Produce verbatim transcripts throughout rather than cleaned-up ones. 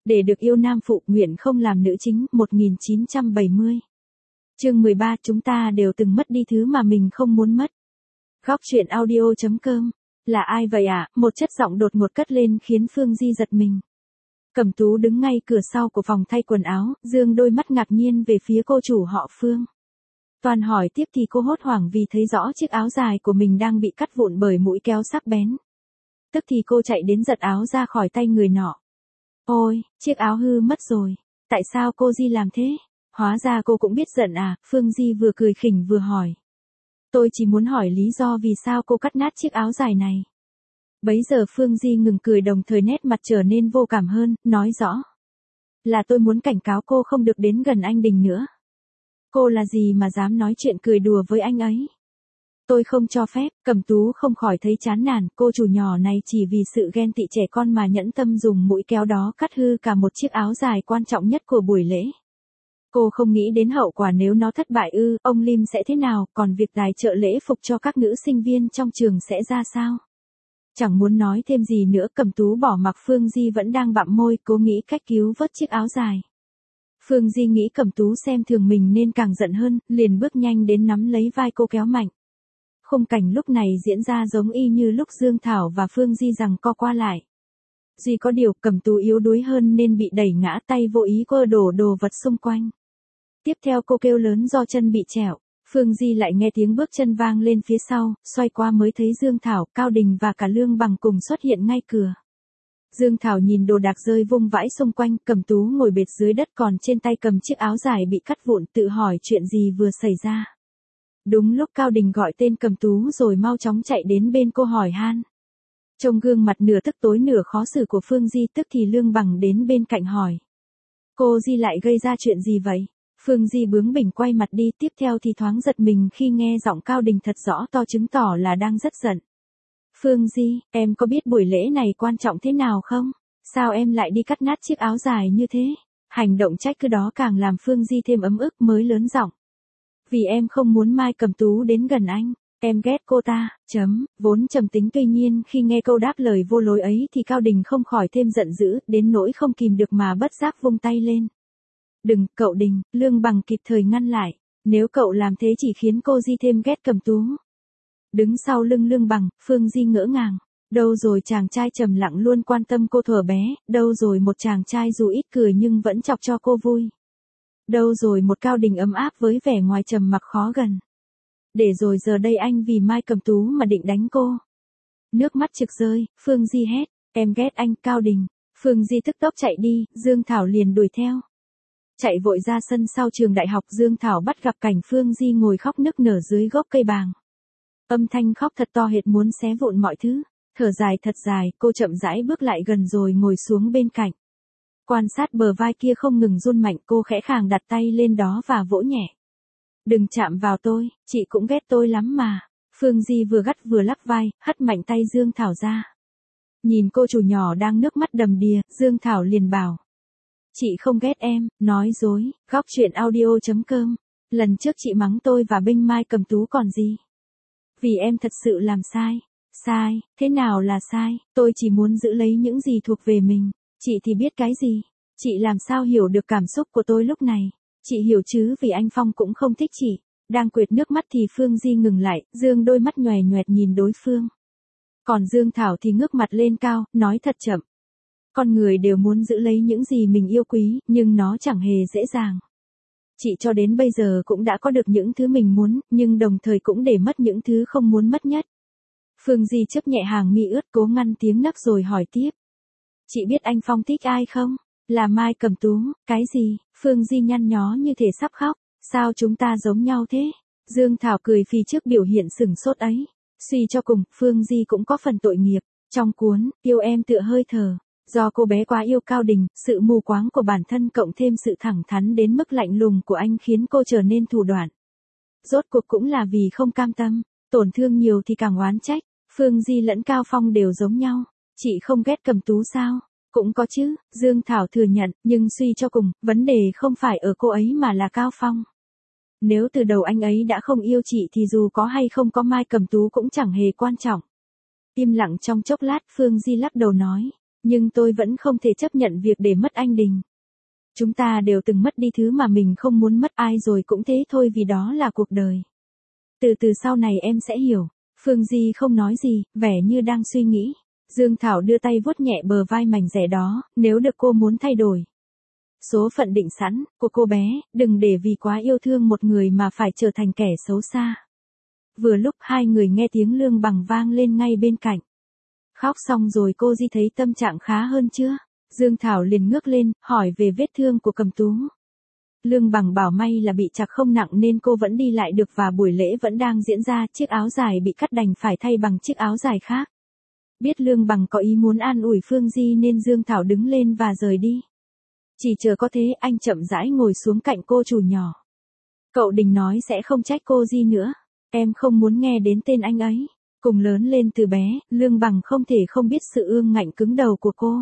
Để được yêu nam phụ nguyện không làm nữ chính, một nghìn chín trăm bảy mươi. Chương mười ba, chúng ta đều từng mất đi thứ mà mình không muốn mất. Góc truyện audio chấm com. Là ai vậy ạ? À? Một chất giọng đột ngột cất lên khiến Phương Di giật mình. Cẩm Tú đứng ngay cửa sau của phòng thay quần áo, dương đôi mắt ngạc nhiên về phía cô chủ họ Phương. Toàn hỏi tiếp thì cô hốt hoảng vì thấy rõ chiếc áo dài của mình đang bị cắt vụn bởi mũi kéo sắc bén. Tức thì cô chạy đến giật áo ra khỏi tay người nọ. Ôi, chiếc áo hư mất rồi. Tại sao cô Di làm thế? Hóa ra cô cũng biết giận à? Phương Di vừa cười khỉnh vừa hỏi. Tôi chỉ muốn hỏi lý do vì sao cô cắt nát chiếc áo dài này. Bấy giờ Phương Di ngừng cười, đồng thời nét mặt trở nên vô cảm hơn, nói rõ. Là tôi muốn cảnh cáo cô không được đến gần anh Đình nữa. Cô là gì mà dám nói chuyện cười đùa với anh ấy? Tôi không cho phép. Cẩm Tú không khỏi thấy chán nản, cô chủ nhỏ này chỉ vì sự ghen tị trẻ con mà nhẫn tâm dùng mũi kéo đó cắt hư cả một chiếc áo dài quan trọng nhất của buổi lễ. Cô không nghĩ đến hậu quả nếu nó thất bại ư, ông Lim sẽ thế nào, còn việc tài trợ lễ phục cho các nữ sinh viên trong trường sẽ ra sao? Chẳng muốn nói thêm gì nữa, Cẩm Tú bỏ mặc Phương Di vẫn đang bặm môi, cố nghĩ cách cứu vớt chiếc áo dài. Phương Di nghĩ Cẩm Tú xem thường mình nên càng giận hơn, liền bước nhanh đến nắm lấy vai cô kéo mạnh. Khung cảnh lúc này diễn ra giống y như lúc Dương Thảo và Phương Di giằng co qua lại. Duy có điều Cẩm Tú yếu đuối hơn nên bị đẩy ngã, tay vô ý cô đổ đồ vật xung quanh. Tiếp theo cô kêu lớn do chân bị trẹo. Phương Di lại nghe tiếng bước chân vang lên phía sau, xoay qua mới thấy Dương Thảo, Cao Đình và cả Lương Bằng cùng xuất hiện ngay cửa. Dương Thảo nhìn đồ đạc rơi vung vãi xung quanh, Cẩm Tú ngồi bệt dưới đất còn trên tay cầm chiếc áo dài bị cắt vụn, tự hỏi chuyện gì vừa xảy ra. Đúng lúc Cao Đình gọi tên Cẩm Tú rồi mau chóng chạy đến bên cô hỏi han. Trông gương mặt nửa tức tối nửa khó xử của Phương Di, tức thì Lương Bằng đến bên cạnh hỏi. Cô Di lại gây ra chuyện gì vậy? Phương Di bướng bỉnh quay mặt đi, tiếp theo thì thoáng giật mình khi nghe giọng Cao Đình thật rõ to, chứng tỏ là đang rất giận. Phương Di, em có biết buổi lễ này quan trọng thế nào không? Sao em lại đi cắt nát chiếc áo dài như thế? Hành động trách cứ đó càng làm Phương Di thêm ấm ức, mới lớn giọng. Vì em không muốn Mai Cẩm Tú đến gần anh. Em ghét cô ta, chấm, vốn trầm tính, tuy nhiên khi nghe câu đáp lời vô lối ấy thì Cao Đình không khỏi thêm giận dữ, đến nỗi không kìm được mà bất giác vung tay lên. Đừng, cậu Đình, Lương Bằng kịp thời ngăn lại, nếu cậu làm thế chỉ khiến cô Di thêm ghét Cẩm Tú. Đứng sau lưng Lương Bằng, Phương Di ngỡ ngàng, đâu rồi chàng trai trầm lặng luôn quan tâm cô thuở bé, đâu rồi một chàng trai dù ít cười nhưng vẫn chọc cho cô vui. Đâu rồi một Cao Đình ấm áp với vẻ ngoài trầm mặc khó gần. Để rồi giờ đây anh vì Mai Cẩm Tú mà định đánh cô. Nước mắt trực rơi, Phương Di hét, em ghét anh, Cao Đình. Phương Di tức tốc chạy đi, Dương Thảo liền đuổi theo. Chạy vội ra sân sau trường đại học, Dương Thảo bắt gặp cảnh Phương Di ngồi khóc nức nở dưới gốc cây bàng. Âm thanh khóc thật to hệt muốn xé vụn mọi thứ. Thở dài thật dài, cô chậm rãi bước lại gần rồi ngồi xuống bên cạnh. Quan sát bờ vai kia không ngừng run mạnh, cô khẽ khàng đặt tay lên đó và vỗ nhẹ. Đừng chạm vào tôi, chị cũng ghét tôi lắm mà. Phương Di vừa gắt vừa lắc vai, hất mạnh tay Dương Thảo ra. Nhìn cô chủ nhỏ đang nước mắt đầm đìa, Dương Thảo liền bảo. Chị không ghét em, nói dối. Góc truyện audio chấm com. Lần trước chị mắng tôi và bênh Mai Cẩm Tú còn gì. Vì em thật sự làm sai. Sai, thế nào là sai? Tôi chỉ muốn giữ lấy những gì thuộc về mình. Chị thì biết cái gì? Chị làm sao hiểu được cảm xúc của tôi lúc này? Chị hiểu chứ, vì anh Phong cũng không thích chị. Đang quệt nước mắt thì Phương Di ngừng lại, dương đôi mắt nhòe nhoẹt nhìn đối phương. Còn Dương Thảo thì ngước mặt lên cao, nói thật chậm. Con người đều muốn giữ lấy những gì mình yêu quý, nhưng nó chẳng hề dễ dàng. Chị cho đến bây giờ cũng đã có được những thứ mình muốn, nhưng đồng thời cũng để mất những thứ không muốn mất nhất. Phương Di chớp nhẹ hàng mi ướt, cố ngăn tiếng nấc rồi hỏi tiếp. Chị biết anh Phong thích ai không? Là Mai Cẩm Tú. Cái gì? Phương Di nhăn nhó như thể sắp khóc. Sao chúng ta giống nhau thế? Dương Thảo cười phì trước biểu hiện sửng sốt ấy. Suy cho cùng, Phương Di cũng có phần tội nghiệp. Trong cuốn Yêu Em Tựa Hơi Thở, do cô bé quá yêu Cao Đình, sự mù quáng của bản thân cộng thêm sự thẳng thắn đến mức lạnh lùng của anh khiến cô trở nên thủ đoạn. Rốt cuộc cũng là vì không cam tâm, tổn thương nhiều thì càng oán trách. Phương Di lẫn Cao Phong đều giống nhau. Chị không ghét Cẩm Tú sao? Cũng có chứ, Dương Thảo thừa nhận, nhưng suy cho cùng, vấn đề không phải ở cô ấy mà là Cao Phong. Nếu từ đầu anh ấy đã không yêu chị thì dù có hay không có Mai Cẩm Tú cũng chẳng hề quan trọng. Im lặng trong chốc lát, Phương Di lắc đầu nói, Nhưng tôi vẫn không thể chấp nhận việc để mất anh Đình. Chúng ta đều từng mất đi thứ mà mình không muốn mất, ai rồi cũng thế thôi, vì đó là cuộc đời. Từ từ sau này em sẽ hiểu. Phương Di không nói gì, vẻ như đang suy nghĩ. Dương Thảo đưa tay vuốt nhẹ bờ vai mảnh rẻ đó, nếu được cô muốn thay đổi số phận định sẵn của cô bé, đừng để vì quá yêu thương một người mà phải trở thành kẻ xấu xa. Vừa lúc hai người nghe tiếng Lương Bằng vang lên ngay bên cạnh. Khóc xong rồi cô Di thấy tâm trạng khá hơn chưa? Dương Thảo liền ngước lên, hỏi về vết thương của Cầm Tú. Lương Bằng bảo may là bị chạc không nặng nên cô vẫn đi lại được và buổi lễ vẫn đang diễn ra, chiếc áo dài bị cắt đành phải thay bằng chiếc áo dài khác. Biết Lương Bằng có ý muốn an ủi Phương Di nên Dương Thảo đứng lên và rời đi. Chỉ chờ có thế anh chậm rãi ngồi xuống cạnh cô chủ nhỏ. Cậu Đình nói sẽ không trách cô Di nữa. Em không muốn nghe đến tên anh ấy. Cùng lớn lên từ bé, Lương Bằng không thể không biết sự ương ngạnh cứng đầu của cô.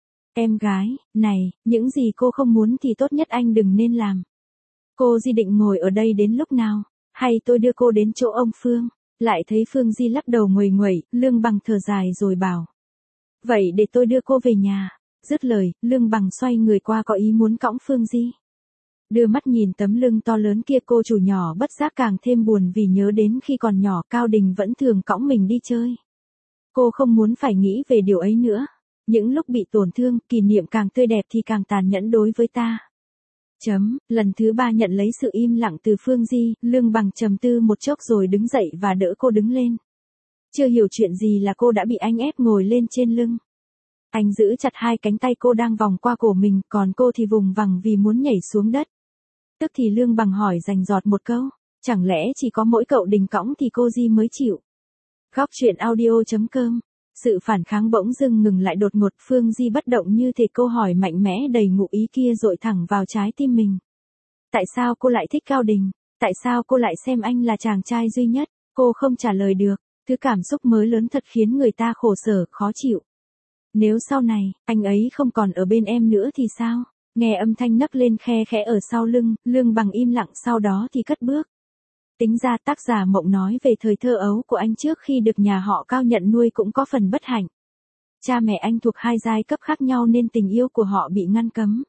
Em gái, này, những gì cô không muốn thì tốt nhất anh đừng nên làm. Cô Di định ngồi ở đây đến lúc nào? Hay tôi đưa cô đến chỗ ông Phương? Lại thấy Phương Di lắc đầu nguầy nguẩy, Lương Bằng thở dài rồi bảo. Vậy để tôi đưa cô về nhà. Dứt lời, Lương Bằng xoay người qua có ý muốn cõng Phương Di. Đưa mắt nhìn tấm lưng to lớn kia, cô chủ nhỏ bất giác càng thêm buồn vì nhớ đến khi còn nhỏ Cao Đình vẫn thường cõng mình đi chơi. Cô không muốn phải nghĩ về điều ấy nữa. Những lúc bị tổn thương, kỷ niệm càng tươi đẹp thì càng tàn nhẫn đối với ta. Chấm, lần thứ ba nhận lấy sự im lặng từ Phương Di, Lương Bằng trầm tư một chốc rồi đứng dậy và đỡ cô đứng lên. Chưa hiểu chuyện gì là cô đã bị anh ép ngồi lên trên lưng. Anh giữ chặt hai cánh tay cô đang vòng qua cổ mình, còn cô thì vùng vằng vì muốn nhảy xuống đất. Tức thì Lương Bằng hỏi rành rọt một câu, chẳng lẽ chỉ có mỗi cậu Đình cõng thì cô Di mới chịu. Góc truyện audio chấm com. Sự phản kháng bỗng dưng ngừng lại đột ngột, Phương Di bất động như thể câu hỏi mạnh mẽ đầy ngụ ý kia dội thẳng vào trái tim mình. Tại sao cô lại thích Cao Đình? Tại sao cô lại xem anh là chàng trai duy nhất? Cô không trả lời được, thứ cảm xúc mới lớn thật khiến người ta khổ sở, khó chịu. Nếu sau này, anh ấy không còn ở bên em nữa thì sao? Nghe âm thanh nấc lên khe khẽ ở sau lưng, Lương Bằng im lặng sau đó thì cất bước. Tính ra tác giả Mộng nói về thời thơ ấu của anh trước khi được nhà họ Cao nhận nuôi cũng có phần bất hạnh. Cha mẹ anh thuộc hai giai cấp khác nhau nên tình yêu của họ bị ngăn cấm.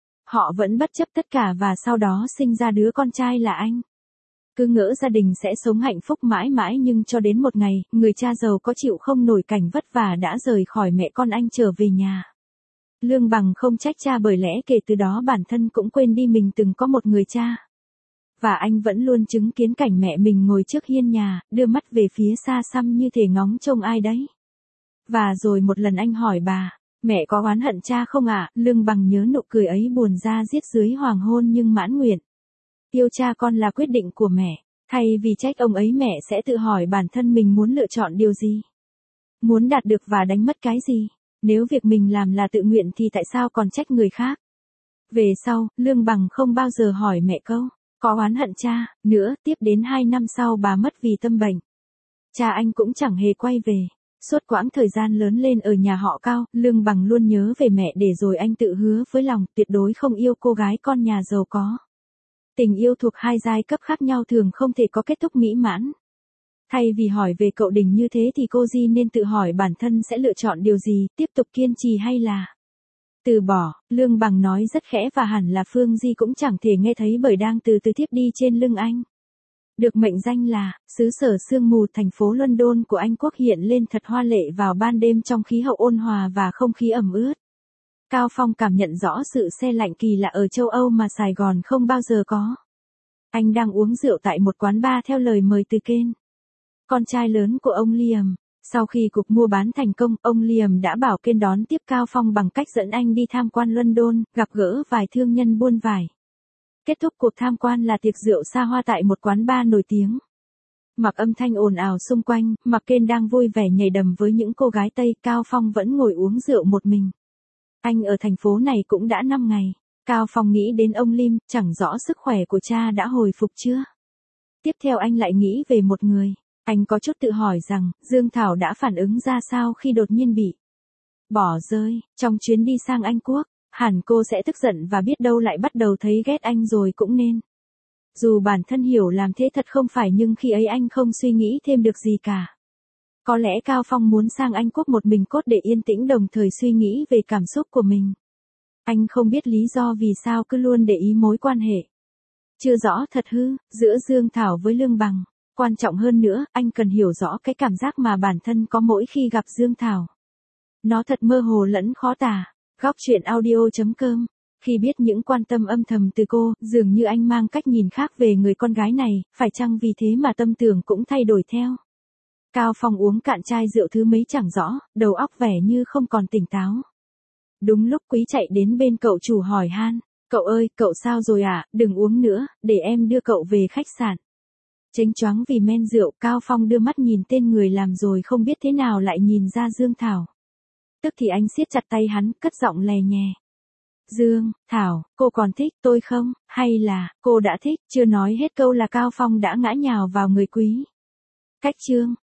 Họ vẫn bất chấp tất cả và sau đó sinh ra đứa con trai là anh. Cứ ngỡ gia đình sẽ sống hạnh phúc mãi mãi nhưng cho đến một ngày, người cha giàu có chịu không nổi cảnh vất vả đã rời khỏi mẹ con anh trở về nhà. Lương Bằng không trách cha bởi lẽ kể từ đó bản thân cũng quên đi mình từng có một người cha. Và anh vẫn luôn chứng kiến cảnh mẹ mình ngồi trước hiên nhà, đưa mắt về phía xa xăm như thể ngóng trông ai đấy. Và rồi một lần anh hỏi bà, mẹ có oán hận cha không ạ? À? Lương Bằng nhớ nụ cười ấy buồn ra giết dưới hoàng hôn nhưng mãn nguyện. Yêu cha con là quyết định của mẹ, thay vì trách ông ấy mẹ sẽ tự hỏi bản thân mình muốn lựa chọn điều gì. Muốn đạt được và đánh mất cái gì? Nếu việc mình làm là tự nguyện thì tại sao còn trách người khác? Về sau, Lương Bằng không bao giờ hỏi mẹ câu, có oán hận cha, nữa, tiếp đến hai năm sau bà mất vì tâm bệnh. Cha anh cũng chẳng hề quay về. Suốt quãng thời gian lớn lên ở nhà họ Cao, Lương Bằng luôn nhớ về mẹ để rồi anh tự hứa với lòng tuyệt đối không yêu cô gái con nhà giàu có. Tình yêu thuộc hai giai cấp khác nhau thường không thể có kết thúc mỹ mãn. Thay vì hỏi về cậu Đình như thế thì cô Di nên tự hỏi bản thân sẽ lựa chọn điều gì, tiếp tục kiên trì hay là từ bỏ. Lương Bằng nói rất khẽ và hẳn là Phương Di cũng chẳng thể nghe thấy bởi đang từ từ thiếp đi trên lưng anh. Được mệnh danh là xứ sở sương mù, thành phố London của Anh Quốc hiện lên thật hoa lệ vào ban đêm trong khí hậu ôn hòa và không khí ẩm ướt. Cao Phong cảm nhận rõ sự se lạnh kỳ lạ ở châu Âu mà Sài Gòn không bao giờ có. Anh đang uống rượu tại một quán bar theo lời mời từ Ken, con trai lớn của ông Liam. Sau khi cuộc mua bán thành công, ông Liam đã bảo Ken đón tiếp Cao Phong bằng cách dẫn anh đi tham quan London, gặp gỡ vài thương nhân buôn vải. Kết thúc cuộc tham quan là tiệc rượu xa hoa tại một quán bar nổi tiếng. Mặc âm thanh ồn ào xung quanh, mặc Ken đang vui vẻ nhảy đầm với những cô gái Tây, Cao Phong vẫn ngồi uống rượu một mình. Anh ở thành phố này cũng đã năm ngày. Cao Phong nghĩ đến ông Lim, chẳng rõ sức khỏe của cha đã hồi phục chưa. Tiếp theo anh lại nghĩ về một người. Anh có chút tự hỏi rằng, Dương Thảo đã phản ứng ra sao khi đột nhiên bị bỏ rơi trong chuyến đi sang Anh Quốc. Hẳn cô sẽ tức giận và biết đâu lại bắt đầu thấy ghét anh rồi cũng nên. Dù bản thân hiểu làm thế thật không phải nhưng khi ấy anh không suy nghĩ thêm được gì cả. Có lẽ Cao Phong muốn sang Anh Quốc một mình cốt để yên tĩnh đồng thời suy nghĩ về cảm xúc của mình. Anh không biết lý do vì sao cứ luôn để ý mối quan hệ. Chưa rõ thật hư, giữa Dương Thảo với Lương Bằng. Quan trọng hơn nữa, anh cần hiểu rõ cái cảm giác mà bản thân có mỗi khi gặp Dương Thảo. Nó thật mơ hồ lẫn khó tả. Góc truyện audio chấm com. Khi biết những quan tâm âm thầm từ cô, dường như anh mang cách nhìn khác về người con gái này, phải chăng vì thế mà tâm tưởng cũng thay đổi theo. Cao Phong uống cạn chai rượu thứ mấy chẳng rõ, đầu óc vẻ như không còn tỉnh táo. Đúng lúc Quý chạy đến bên cậu chủ hỏi han, cậu ơi, cậu sao rồi ạ, à? Đừng uống nữa, để em đưa cậu về khách sạn. Chênh choáng vì men rượu, Cao Phong đưa mắt nhìn tên người làm rồi không biết thế nào lại nhìn ra Dương Thảo. Tức thì anh siết chặt tay hắn, cất giọng lè nhè. Dương, Thảo, cô còn thích tôi không, hay là, cô đã thích, chưa nói hết câu là Cao Phong đã ngã nhào vào người Quý. Cách chương,